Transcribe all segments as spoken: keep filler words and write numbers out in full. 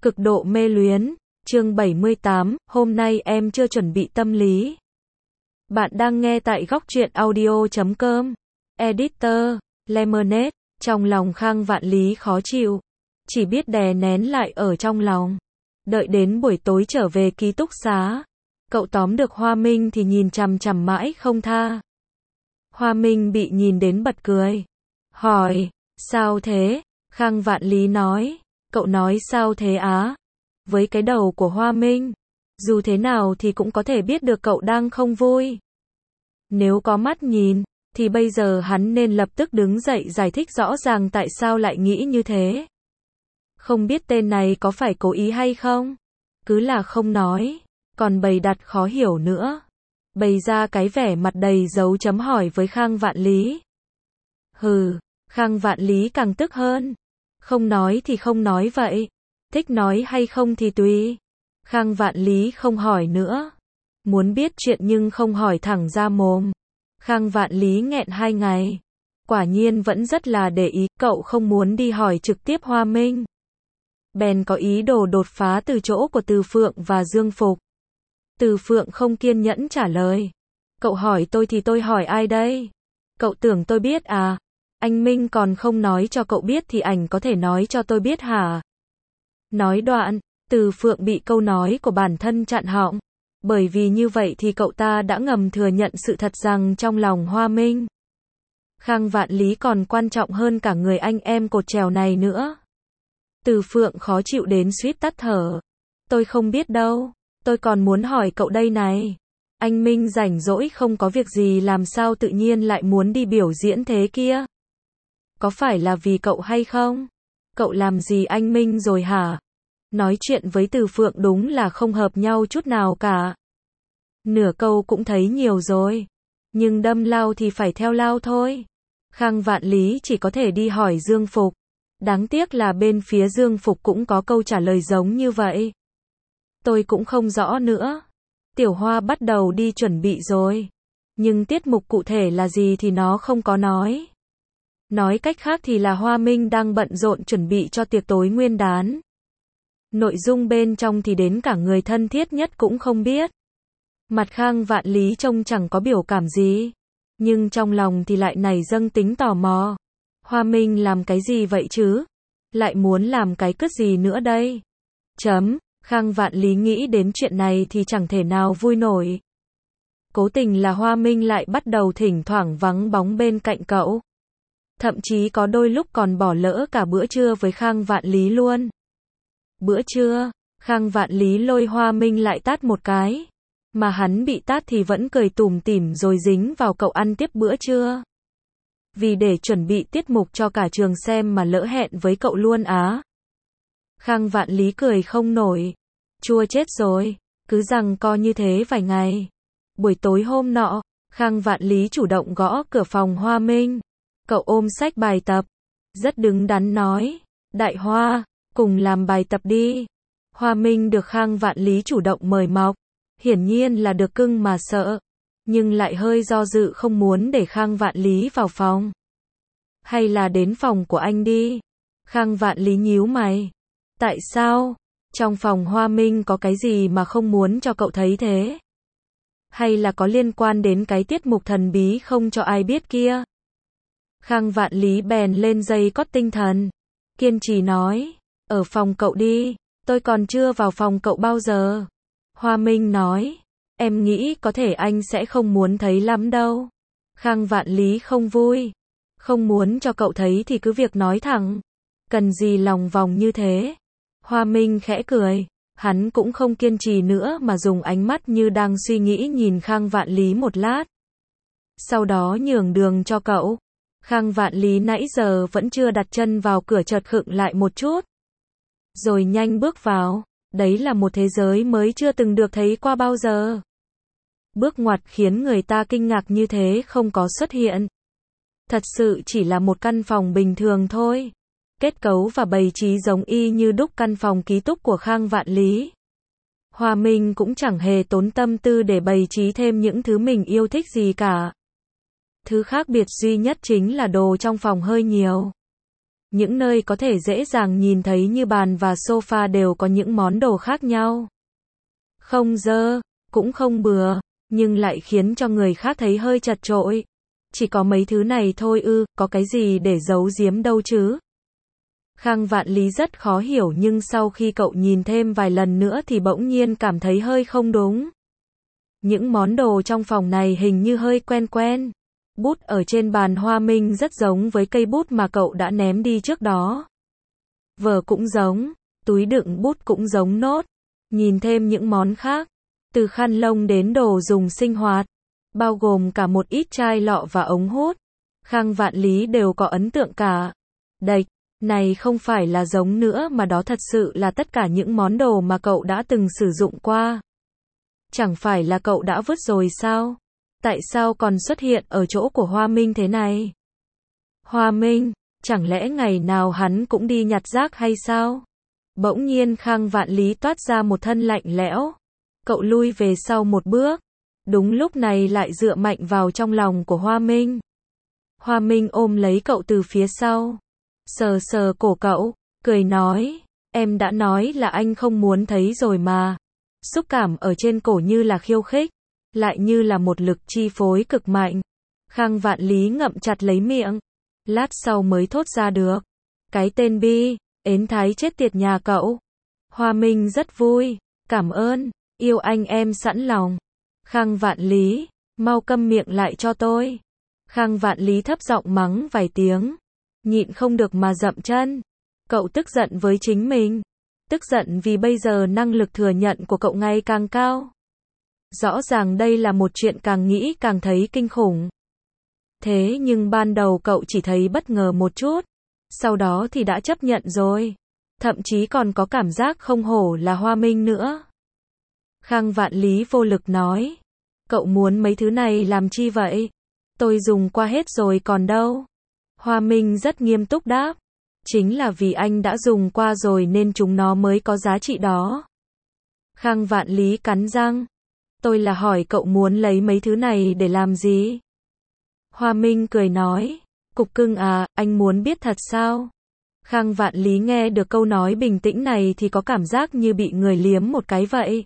Cực độ mê luyến, chương bảy mươi tám, hôm nay em chưa chuẩn bị tâm lý. Bạn đang nghe tại góc truyện audio chấm com. Editor, Lemonade, trong lòng Khang Vạn Lý khó chịu. Chỉ biết đè nén lại ở trong lòng. Đợi đến buổi tối trở về ký túc xá. Cậu tóm được Hoa Minh thì nhìn chằm chằm mãi không tha. Hoa Minh bị nhìn đến bật cười. Hỏi, sao thế? Khang Vạn Lý nói. Cậu nói sao thế á? Với cái đầu của Hoa Minh, dù thế nào thì cũng có thể biết được cậu đang không vui. Nếu có mắt nhìn, thì bây giờ hắn nên lập tức đứng dậy giải thích rõ ràng tại sao lại nghĩ như thế. Không biết tên này có phải cố ý hay không? Cứ là không nói, còn bày đặt khó hiểu nữa. Bày ra cái vẻ mặt đầy dấu chấm hỏi với Khang Vạn Lý. Hừ, Khang Vạn Lý càng tức hơn. Không nói thì không nói vậy. Thích nói hay không thì tùy. Khang Vạn Lý không hỏi nữa. Muốn biết chuyện nhưng không hỏi thẳng ra mồm. Khang Vạn Lý nghẹn hai ngày. Quả nhiên vẫn rất là để ý, cậu không muốn đi hỏi trực tiếp Hoa Minh. Bèn có ý đồ đột phá từ chỗ của Từ Phượng và Dương Phục. Từ Phượng không kiên nhẫn trả lời. Cậu hỏi tôi thì tôi hỏi ai đây? Cậu tưởng tôi biết à? Anh Minh còn không nói cho cậu biết thì ảnh có thể nói cho tôi biết hả? Nói đoạn, Từ Phượng bị câu nói của bản thân chặn họng. Bởi vì như vậy thì cậu ta đã ngầm thừa nhận sự thật rằng trong lòng Hoa Minh, Khang Vạn Lý còn quan trọng hơn cả người anh em cột chèo này nữa. Từ Phượng khó chịu đến suýt tắt thở. Tôi không biết đâu, tôi còn muốn hỏi cậu đây này. Anh Minh rảnh rỗi không có việc gì làm sao tự nhiên lại muốn đi biểu diễn thế kia? Có phải là vì cậu hay không? Cậu làm gì anh Minh rồi hả? Nói chuyện với Từ Phượng đúng là không hợp nhau chút nào cả. Nửa câu cũng thấy nhiều rồi. Nhưng đâm lao thì phải theo lao thôi. Khang Vạn Lý chỉ có thể đi hỏi Dương Phục. Đáng tiếc là bên phía Dương Phục cũng có câu trả lời giống như vậy. Tôi cũng không rõ nữa. Tiểu Hoa bắt đầu đi chuẩn bị rồi. Nhưng tiết mục cụ thể là gì thì nó không có nói. Nói cách khác thì là Hoa Minh đang bận rộn chuẩn bị cho tiệc tối nguyên đán. Nội dung bên trong thì đến cả người thân thiết nhất cũng không biết. Mặt Khang Vạn Lý trông chẳng có biểu cảm gì. Nhưng trong lòng thì lại nảy dâng tính tò mò. Hoa Minh làm cái gì vậy chứ? Lại muốn làm cái cứt gì nữa đây? Chấm, Khang Vạn Lý nghĩ đến chuyện này thì chẳng thể nào vui nổi. Cố tình là Hoa Minh lại bắt đầu thỉnh thoảng vắng bóng bên cạnh cậu. Thậm chí có đôi lúc còn bỏ lỡ cả bữa trưa với Khang Vạn Lý luôn. Bữa trưa, Khang Vạn Lý lôi Hoa Minh lại tát một cái. Mà hắn bị tát thì vẫn cười tủm tỉm rồi dính vào cậu ăn tiếp bữa trưa. Vì để chuẩn bị tiết mục cho cả trường xem mà lỡ hẹn với cậu luôn á. Khang Vạn Lý cười không nổi. Chua chết rồi, cứ rằng co như thế vài ngày. Buổi tối hôm nọ, Khang Vạn Lý chủ động gõ cửa phòng Hoa Minh. Cậu ôm sách bài tập. Rất đứng đắn nói. Đại Hoa, cùng làm bài tập đi. Hoa Minh được Khang Vạn Lý chủ động mời mọc. Hiển nhiên là được cưng mà sợ. Nhưng lại hơi do dự không muốn để Khang Vạn Lý vào phòng. Hay là đến phòng của anh đi. Khang Vạn Lý nhíu mày. Tại sao? Trong phòng Hoa Minh có cái gì mà không muốn cho cậu thấy thế? Hay là có liên quan đến cái tiết mục thần bí không cho ai biết kia? Khang Vạn Lý bèn lên dây cót tinh thần. Kiên trì nói. Ở phòng cậu đi. Tôi còn chưa vào phòng cậu bao giờ. Hoa Minh nói. Em nghĩ có thể anh sẽ không muốn thấy lắm đâu. Khang Vạn Lý không vui. Không muốn cho cậu thấy thì cứ việc nói thẳng. Cần gì lòng vòng như thế. Hoa Minh khẽ cười. Hắn cũng không kiên trì nữa mà dùng ánh mắt như đang suy nghĩ nhìn Khang Vạn Lý một lát. Sau đó nhường đường cho cậu. Khang Vạn Lý nãy giờ vẫn chưa đặt chân vào cửa chợt khựng lại một chút. Rồi nhanh bước vào. Đấy là một thế giới mới chưa từng được thấy qua bao giờ. Bước ngoặt khiến người ta kinh ngạc như thế không có xuất hiện. Thật sự chỉ là một căn phòng bình thường thôi. Kết cấu và bày trí giống y như đúc căn phòng ký túc của Khang Vạn Lý. Hoa Minh cũng chẳng hề tốn tâm tư để bày trí thêm những thứ mình yêu thích gì cả. Thứ khác biệt duy nhất chính là đồ trong phòng hơi nhiều. Những nơi có thể dễ dàng nhìn thấy như bàn và sofa đều có những món đồ khác nhau. Không dơ, cũng không bừa, nhưng lại khiến cho người khác thấy hơi chật chội. Chỉ có mấy thứ này thôi ư, có cái gì để giấu giếm đâu chứ. Khang Vạn Lý rất khó hiểu nhưng sau khi cậu nhìn thêm vài lần nữa thì bỗng nhiên cảm thấy hơi không đúng. Những món đồ trong phòng này hình như hơi quen quen. Bút ở trên bàn Hoa Minh rất giống với cây bút mà cậu đã ném đi trước đó. Vở cũng giống, túi đựng bút cũng giống nốt. Nhìn thêm những món khác, từ khăn lông đến đồ dùng sinh hoạt, bao gồm cả một ít chai lọ và ống hút. Khang Vạn Lý đều có ấn tượng cả. Đệch, này không phải là giống nữa mà đó thật sự là tất cả những món đồ mà cậu đã từng sử dụng qua. Chẳng phải là cậu đã vứt rồi sao? Tại sao còn xuất hiện ở chỗ của Hoa Minh thế này? Hoa Minh, chẳng lẽ ngày nào hắn cũng đi nhặt rác hay sao? Bỗng nhiên Khang Vạn Lý toát ra một thân lạnh lẽo. Cậu lui về sau một bước. Đúng lúc này lại dựa mạnh vào trong lòng của Hoa Minh. Hoa Minh ôm lấy cậu từ phía sau. Sờ sờ cổ cậu, cười nói. Em đã nói là anh không muốn thấy rồi mà. Xúc cảm ở trên cổ như là khiêu khích. Lại như là một lực chi phối cực mạnh. Khang Vạn Lý ngậm chặt lấy miệng. Lát sau mới thốt ra được. Cái tên Bi, ến thái chết tiệt nhà cậu. Hoa Minh rất vui. Cảm ơn, yêu anh em sẵn lòng. Khang Vạn Lý, mau câm miệng lại cho tôi. Khang Vạn Lý thấp giọng mắng vài tiếng. Nhịn không được mà dậm chân. Cậu tức giận với chính mình. Tức giận vì bây giờ năng lực thừa nhận của cậu ngày càng cao. Rõ ràng đây là một chuyện càng nghĩ càng thấy kinh khủng. Thế nhưng ban đầu cậu chỉ thấy bất ngờ một chút. Sau đó thì đã chấp nhận rồi. Thậm chí còn có cảm giác không hổ là Hoa Minh nữa. Khang Vạn Lý vô lực nói. Cậu muốn mấy thứ này làm chi vậy? Tôi dùng qua hết rồi còn đâu. Hoa Minh rất nghiêm túc đáp. Chính là vì anh đã dùng qua rồi nên chúng nó mới có giá trị đó. Khang Vạn Lý cắn răng. Tôi là hỏi cậu muốn lấy mấy thứ này để làm gì? Hoa Minh cười nói. Cục cưng à, anh muốn biết thật sao? Khang Vạn Lý nghe được câu nói bình tĩnh này thì có cảm giác như bị người liếm một cái vậy.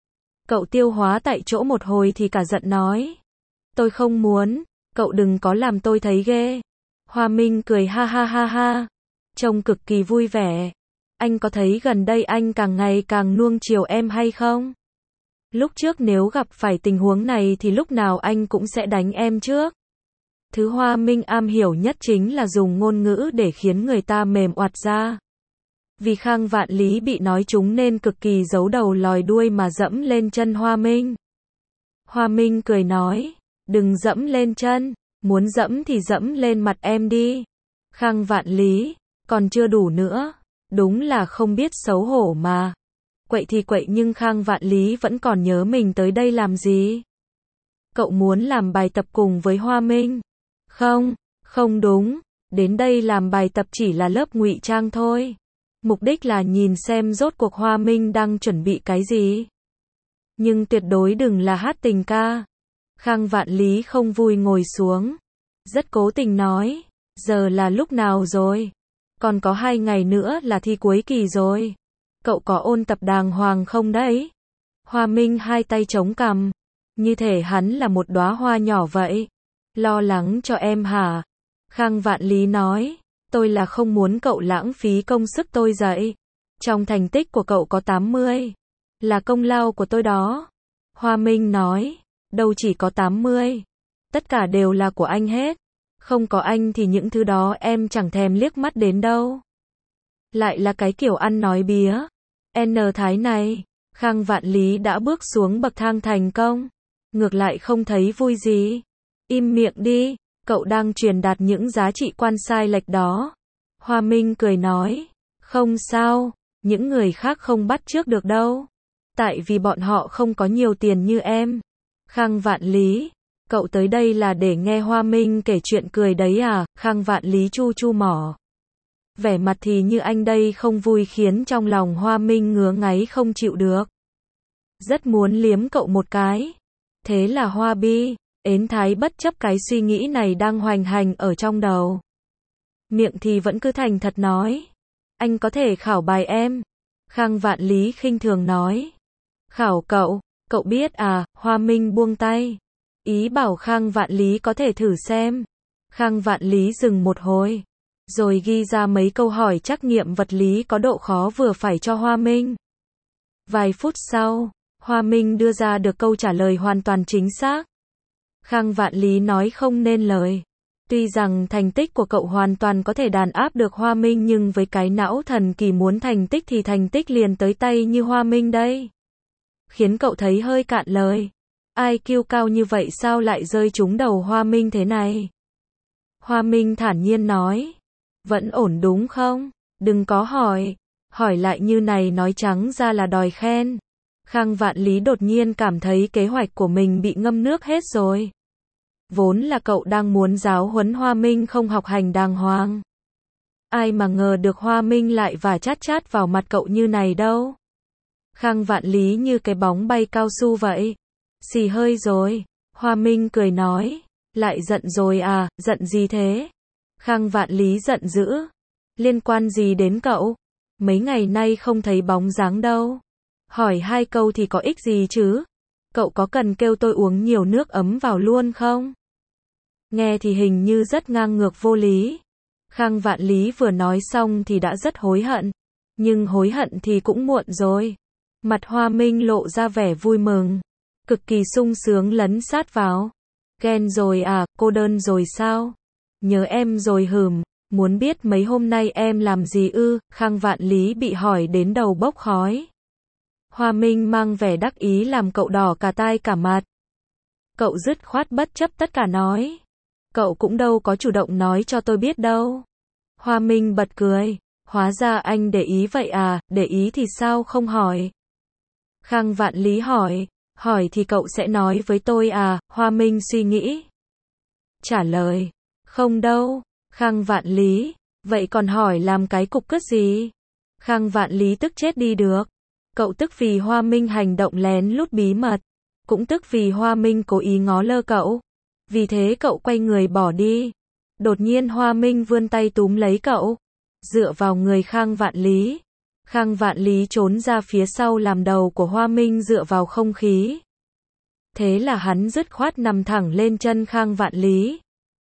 Cậu tiêu hóa tại chỗ một hồi thì cả giận nói. Tôi không muốn, cậu đừng có làm tôi thấy ghê. Hoa Minh cười ha ha ha ha. Trông cực kỳ vui vẻ. Anh có thấy gần đây anh càng ngày càng nuông chiều em hay không? Lúc trước nếu gặp phải tình huống này thì lúc nào anh cũng sẽ đánh em trước. Thứ Hoa Minh am hiểu nhất chính là dùng ngôn ngữ để khiến người ta mềm oặt ra. Vì Khang Vạn Lý bị nói trúng nên cực kỳ giấu đầu lòi đuôi mà dẫm lên chân Hoa Minh. Hoa Minh cười nói, đừng dẫm lên chân, muốn dẫm thì dẫm lên mặt em đi. Khang Vạn Lý, còn chưa đủ nữa, đúng là không biết xấu hổ mà. Quậy thì quậy nhưng Khang Vạn Lý vẫn còn nhớ mình tới đây làm gì. Cậu muốn làm bài tập cùng với Hoa Minh. Không, không đúng, đến đây làm bài tập chỉ là lớp ngụy trang thôi. Mục đích là nhìn xem rốt cuộc Hoa Minh đang chuẩn bị cái gì. Nhưng tuyệt đối đừng là hát tình ca. Khang Vạn Lý không vui ngồi xuống. Rất cố tình nói, giờ là lúc nào rồi? Còn có hai ngày nữa là thi cuối kỳ rồi. Cậu có ôn tập đàng hoàng không đấy? Hoa Minh hai tay chống cằm. Như thể hắn là một đóa hoa nhỏ vậy. Lo lắng cho em hả? Khang Vạn Lý nói, tôi là không muốn cậu lãng phí công sức tôi dạy. Trong thành tích của cậu có tám mươi. Là công lao của tôi đó. Hoa Minh nói, đâu chỉ có tám mươi. Tất cả đều là của anh hết. Không có anh thì những thứ đó em chẳng thèm liếc mắt đến đâu. Lại là cái kiểu ăn nói bía. N thái này, Khang Vạn Lý đã bước xuống bậc thang thành công. Ngược lại không thấy vui gì. Im miệng đi, cậu đang truyền đạt những giá trị quan sai lệch đó. Hoa Minh cười nói, không sao, những người khác không bắt chước được đâu. Tại vì bọn họ không có nhiều tiền như em. Khang Vạn Lý, cậu tới đây là để nghe Hoa Minh kể chuyện cười đấy à? Khang Vạn Lý chu chu mỏ. Vẻ mặt thì như anh đây không vui khiến trong lòng Hoa Minh ngứa ngáy không chịu được. Rất muốn liếm cậu một cái. Thế là Hoa Bi, ến thái bất chấp cái suy nghĩ này đang hoành hành ở trong đầu. miệng thì vẫn cứ thành thật nói. Anh có thể khảo bài em. Khang Vạn Lý khinh thường nói. Khảo cậu, cậu biết à, Hoa Minh buông tay. Ý bảo Khang Vạn Lý có thể thử xem. Khang Vạn Lý dừng một hồi, rồi ghi ra mấy câu hỏi trắc nghiệm vật lý có độ khó vừa phải cho Hoa Minh. Vài phút sau, Hoa Minh đưa ra được câu trả lời hoàn toàn chính xác. Khang Vạn Lý nói không nên lời. Tuy rằng thành tích của cậu hoàn toàn có thể đàn áp được Hoa Minh, nhưng với cái não thần kỳ muốn thành tích thì thành tích liền tới tay như Hoa Minh đây. Khiến cậu thấy hơi cạn lời. i kiu cao như vậy sao lại rơi trúng đầu Hoa Minh thế này? Hoa Minh thản nhiên nói. Vẫn ổn đúng không? Đừng có hỏi. Hỏi lại như này nói trắng ra là đòi khen. Khang Vạn Lý đột nhiên cảm thấy kế hoạch của mình bị ngâm nước hết rồi. Vốn là cậu đang muốn giáo huấn Hoa Minh không học hành đàng hoàng. Ai mà ngờ được Hoa Minh lại vả chát chát vào mặt cậu như này đâu. Khang Vạn Lý như cái bóng bay cao su vậy. Xì hơi rồi. Hoa Minh cười nói. Lại giận rồi à, giận gì thế? Khang Vạn Lý giận dữ. Liên quan gì đến cậu? Mấy ngày nay không thấy bóng dáng đâu. Hỏi hai câu thì có ích gì chứ? Cậu có cần kêu tôi uống nhiều nước ấm vào luôn không? Nghe thì hình như rất ngang ngược vô lý. Khang Vạn Lý vừa nói xong thì đã rất hối hận. Nhưng hối hận thì cũng muộn rồi. Mặt Hoa Minh lộ ra vẻ vui mừng. Cực kỳ sung sướng lấn sát vào. Ghen rồi à, cô đơn rồi sao? Nhớ em rồi hừm. Muốn biết mấy hôm nay em làm gì ư? Khang Vạn Lý bị hỏi đến đầu bốc khói. Hoa Minh mang vẻ đắc ý làm cậu đỏ cả tai cả mặt. Cậu dứt khoát bất chấp tất cả nói. Cậu cũng đâu có chủ động nói cho tôi biết đâu. Hoa Minh bật cười. Hóa ra anh để ý vậy à, để ý thì sao không hỏi? Khang Vạn Lý hỏi. Hỏi thì cậu sẽ nói với tôi à? Hoa Minh suy nghĩ. Trả lời. Không đâu. Khang Vạn Lý. Vậy còn hỏi làm cái cục cứt gì? Khang Vạn Lý tức chết đi được. Cậu tức vì Hoa Minh hành động lén lút bí mật. Cũng tức vì Hoa Minh cố ý ngó lơ cậu. Vì thế cậu quay người bỏ đi. Đột nhiên Hoa Minh vươn tay túm lấy cậu. Dựa vào người Khang Vạn Lý. Khang Vạn Lý trốn ra phía sau làm đầu của Hoa Minh dựa vào không khí. Thế là hắn dứt khoát nằm thẳng lên chân Khang Vạn Lý.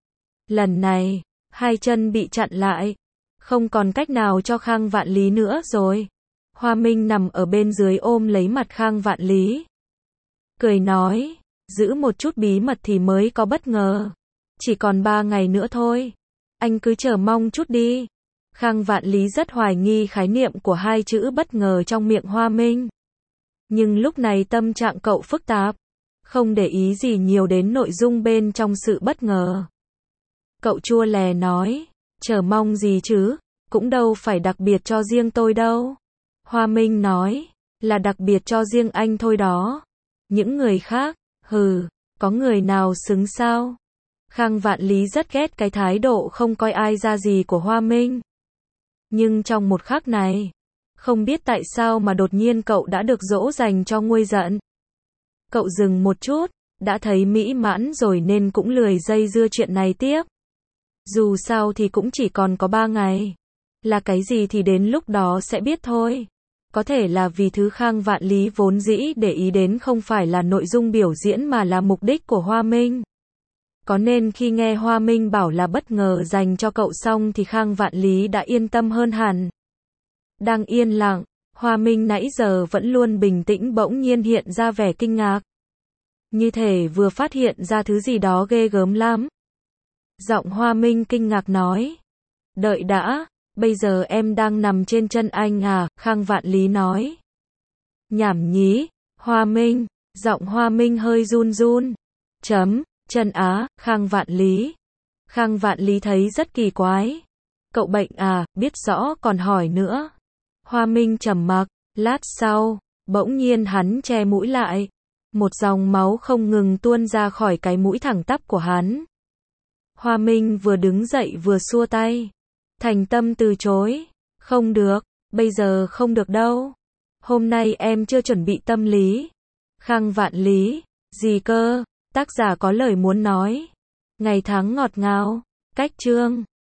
Lần này, hai chân bị chặn lại. Không còn cách nào cho Khang Vạn Lý nữa rồi. Hoa Minh nằm ở bên dưới ôm lấy mặt Khang Vạn Lý. Cười nói, giữ một chút bí mật thì mới có bất ngờ. Chỉ còn ba ngày nữa thôi. Anh cứ chờ mong chút đi. Khang Vạn Lý rất hoài nghi khái niệm của hai chữ bất ngờ trong miệng Hoa Minh. Nhưng lúc này tâm trạng cậu phức tạp. Không để ý gì nhiều đến nội dung bên trong sự bất ngờ. Cậu chua lè nói, chờ mong gì chứ, cũng đâu phải đặc biệt cho riêng tôi đâu. Hoa Minh nói, là đặc biệt cho riêng anh thôi đó. Những người khác, hừ, có người nào xứng sao? Khang Vạn Lý rất ghét cái thái độ không coi ai ra gì của Hoa Minh. Nhưng trong một khắc này, không biết tại sao mà đột nhiên cậu đã được dỗ dành cho nguôi giận. Cậu dừng một chút, đã thấy mỹ mãn rồi nên cũng lười dây dưa chuyện này tiếp. Dù sao thì cũng chỉ còn có ba ngày. Là cái gì thì đến lúc đó sẽ biết thôi. Có thể là vì thứ Khang Vạn Lý vốn dĩ để ý đến không phải là nội dung biểu diễn mà là mục đích của Hoa Minh. Có nên khi nghe Hoa Minh bảo là bất ngờ dành cho cậu xong thì Khang Vạn Lý đã yên tâm hơn hẳn. Đang yên lặng, Hoa Minh nãy giờ vẫn luôn bình tĩnh bỗng nhiên hiện ra vẻ kinh ngạc. Như thể vừa phát hiện ra thứ gì đó ghê gớm lắm. Giọng Hoa Minh kinh ngạc nói. Đợi đã, bây giờ em đang nằm trên chân anh à? Khang Vạn Lý nói. Nhảm nhí, Hoa Minh, giọng Hoa Minh hơi run run. Chấm, chân á, Khang Vạn Lý. Khang Vạn Lý thấy rất kỳ quái. Cậu bệnh à, biết rõ còn hỏi nữa. Hoa Minh trầm mặc, lát sau, bỗng nhiên hắn che mũi lại. Một dòng máu không ngừng tuôn ra khỏi cái mũi thẳng tắp của hắn. Hoa Minh vừa đứng dậy vừa xua tay. Thành tâm từ chối. Không được, bây giờ không được đâu. Hôm nay em chưa chuẩn bị tâm lý. Khang Vạn Lý, gì cơ? Tác giả có lời muốn nói. Ngày tháng ngọt ngào. Cách chương